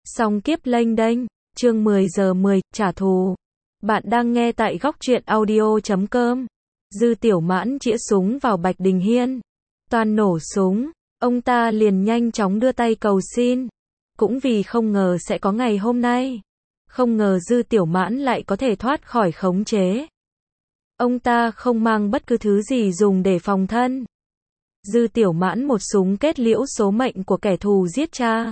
Song kiếp lênh đênh, chương 10 giờ 10, trả thù. Bạn đang nghe tại góc truyện audio.com. Dư Tiểu Mãn chĩa súng vào Bạch Đình Hiên. Toàn nổ súng, ông ta liền nhanh chóng đưa tay cầu xin. Cũng vì không ngờ sẽ có ngày hôm nay. Không ngờ Dư Tiểu Mãn lại có thể thoát khỏi khống chế. Ông ta không mang bất cứ thứ gì dùng để phòng thân. Dư Tiểu Mãn một súng kết liễu số mệnh của kẻ thù giết cha.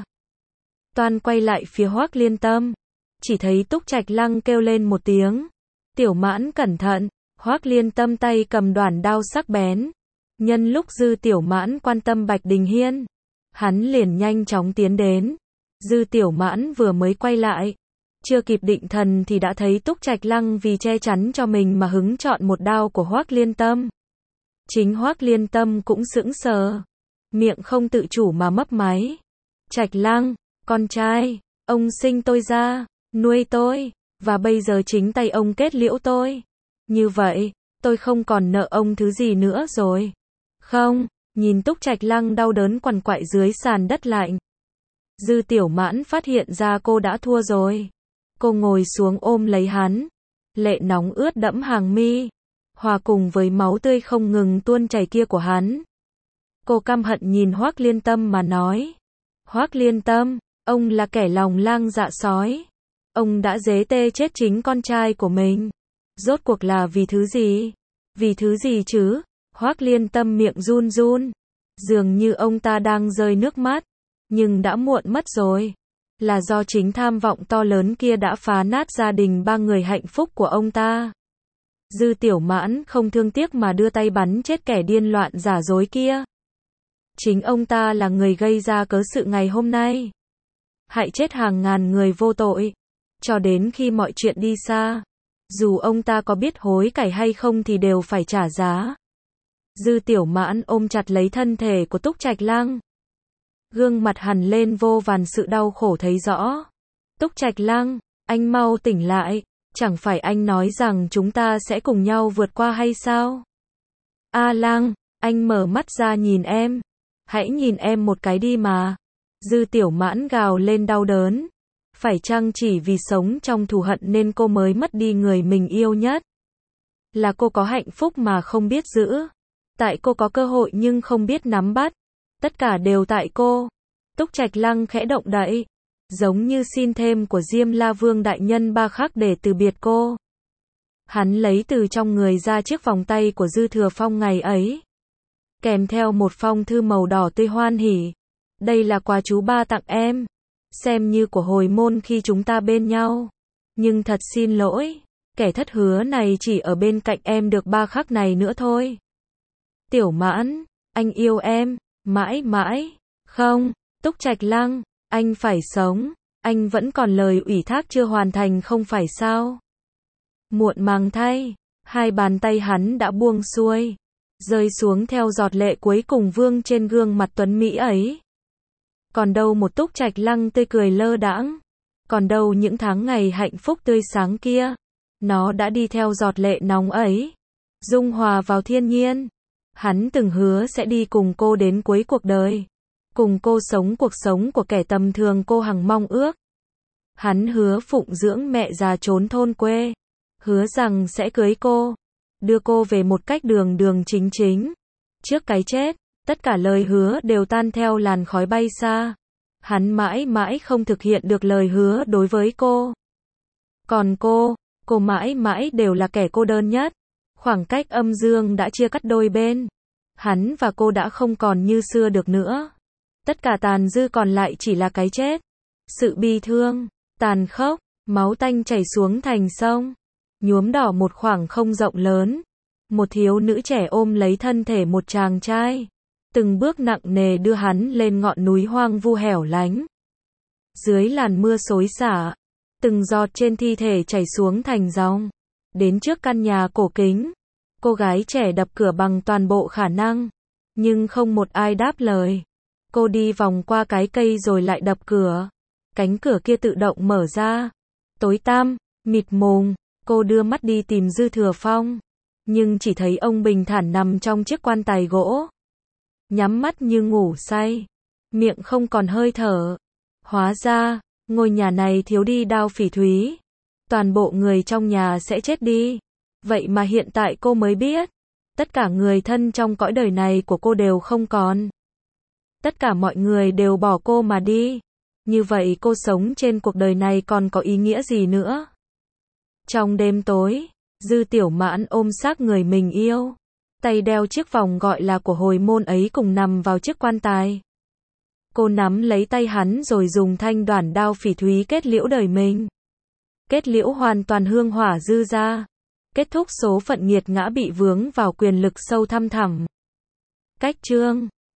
Toàn quay lại phía Hoắc Liên Tâm, chỉ thấy Túc Trạch Lăng kêu lên một tiếng. Tiểu Mãn cẩn thận, Hoắc Liên Tâm tay cầm đoản đao sắc bén. Nhân lúc Dư Tiểu Mãn quan tâm Bạch Đình Hiên, hắn liền nhanh chóng tiến đến. Dư Tiểu Mãn vừa mới quay lại, chưa kịp định thần thì đã thấy Túc Trạch Lăng vì che chắn cho mình mà hứng chọn một đao của Hoắc Liên Tâm. Chính Hoắc Liên Tâm cũng sững sờ, miệng không tự chủ mà mấp máy. Trạch Lăng, con trai, ông sinh tôi ra, nuôi tôi, và bây giờ chính tay ông kết liễu tôi. Như vậy, tôi không còn nợ ông thứ gì nữa rồi. Không, nhìn Túc Trạch Lăng đau đớn quằn quại dưới sàn đất lạnh. Dư Tiểu Mãn phát hiện ra cô đã thua rồi. Cô ngồi xuống ôm lấy hắn. Lệ nóng ướt đẫm hàng mi, hòa cùng với máu tươi không ngừng tuôn chảy kia của hắn. Cô căm hận nhìn Hoắc Liên Tâm mà nói. Hoắc Liên Tâm, ông là kẻ lòng lang dạ sói. Ông đã giết chết chính con trai của mình. Rốt cuộc là vì thứ gì? Vì thứ gì chứ? Hoắc Liên Tâm miệng run run. Dường như ông ta đang rơi nước mắt. Nhưng đã muộn mất rồi. Là do chính tham vọng to lớn kia đã phá nát gia đình ba người hạnh phúc của ông ta. Dư Tiểu Mãn không thương tiếc mà đưa tay bắn chết kẻ điên loạn giả dối kia. Chính ông ta là người gây ra cớ sự ngày hôm nay. Hại chết hàng ngàn người vô tội. Cho đến khi mọi chuyện đi xa, dù ông ta có biết hối cải hay không thì đều phải trả giá. Dư Tiểu Mãn ôm chặt lấy thân thể của Túc Trạch Lăng. Gương mặt hằn lên vô vàn sự đau khổ thấy rõ. Túc Trạch Lăng, anh mau tỉnh lại. Chẳng phải anh nói rằng chúng ta sẽ cùng nhau vượt qua hay sao? A Lăng, anh mở mắt ra nhìn em. Hãy nhìn em một cái đi mà. Dư Tiểu Mãn gào lên đau đớn. Phải chăng chỉ vì sống trong thù hận nên cô mới mất đi người mình yêu nhất? Là cô có hạnh phúc mà không biết giữ. Tại cô có cơ hội nhưng không biết nắm bắt. Tất cả đều tại cô. Túc Trạch Lăng khẽ động đậy. Giống như xin thêm của Diêm La Vương đại nhân ba khắc để từ biệt cô. Hắn lấy từ trong người ra chiếc vòng tay của Dư Thừa Phong ngày ấy. Kèm theo một phong thư màu đỏ tươi hoan hỉ. Đây là quà chú ba tặng em. Xem như của hồi môn khi chúng ta bên nhau. Nhưng thật xin lỗi, kẻ thất hứa này chỉ ở bên cạnh em được 3 khắc này nữa thôi. Tiểu Mãn, anh yêu em, mãi mãi. Không, Túc Trạch Lăng, anh phải sống. Anh vẫn còn lời ủy thác chưa hoàn thành không phải sao? Muộn màng thay, hai bàn tay hắn đã buông xuôi, rơi xuống theo giọt lệ cuối cùng vương trên gương mặt tuấn mỹ ấy. Còn đâu một Túc Trạch Lăng tươi cười lơ đãng, còn đâu những tháng ngày hạnh phúc tươi sáng kia. Nó đã đi theo giọt lệ nóng ấy, dung hòa vào thiên nhiên. Hắn từng hứa sẽ đi cùng cô đến cuối cuộc đời, cùng cô sống cuộc sống của kẻ tầm thường cô hằng mong ước. Hắn hứa phụng dưỡng mẹ già trốn thôn quê, hứa rằng sẽ cưới cô, đưa cô về một cách đường đường chính chính. Trước cái chết, tất cả lời hứa đều tan theo làn khói bay xa. Hắn mãi mãi không thực hiện được lời hứa đối với cô. Còn cô mãi mãi đều là kẻ cô đơn nhất. Khoảng cách âm dương đã chia cắt đôi bên. Hắn và cô đã không còn như xưa được nữa. Tất cả tàn dư còn lại chỉ là cái chết. Sự bi thương, tàn khốc, máu tanh chảy xuống thành sông, nhuốm đỏ một khoảng không rộng lớn. Một thiếu nữ trẻ ôm lấy thân thể một chàng trai, từng bước nặng nề đưa hắn lên ngọn núi hoang vu hẻo lánh. Dưới làn mưa xối xả, từng giọt trên thi thể chảy xuống thành dòng. Đến trước căn nhà cổ kính, cô gái trẻ đập cửa bằng toàn bộ khả năng, nhưng không một ai đáp lời. Cô đi vòng qua cái cây rồi lại đập cửa. Cánh cửa kia tự động mở ra. Tối tăm, mịt mùng, cô đưa mắt đi tìm Dư Thừa Phong, nhưng chỉ thấy ông bình thản nằm trong chiếc quan tài gỗ, nhắm mắt như ngủ say, miệng không còn hơi thở. Hóa ra, Ngôi nhà này thiếu đi Đao Phỉ Thúy, toàn bộ người trong nhà sẽ chết đi. Vậy mà hiện tại cô mới biết, tất cả người thân trong cõi đời này của cô đều không còn. Tất cả mọi người đều bỏ cô mà đi. Như vậy cô sống trên cuộc đời này còn có ý nghĩa gì nữa? Trong đêm tối, Dư Tiểu Mãn ôm xác người mình yêu, tay đeo chiếc vòng gọi là của hồi môn ấy cùng nằm vào chiếc quan tài. Cô nắm lấy tay hắn rồi dùng thanh đoản Đao Phỉ Thúy kết liễu đời mình. Kết liễu hoàn toàn hương hỏa Dư gia. Kết thúc số phận nghiệt ngã bị vướng vào quyền lực sâu thăm thẳm. Cách chương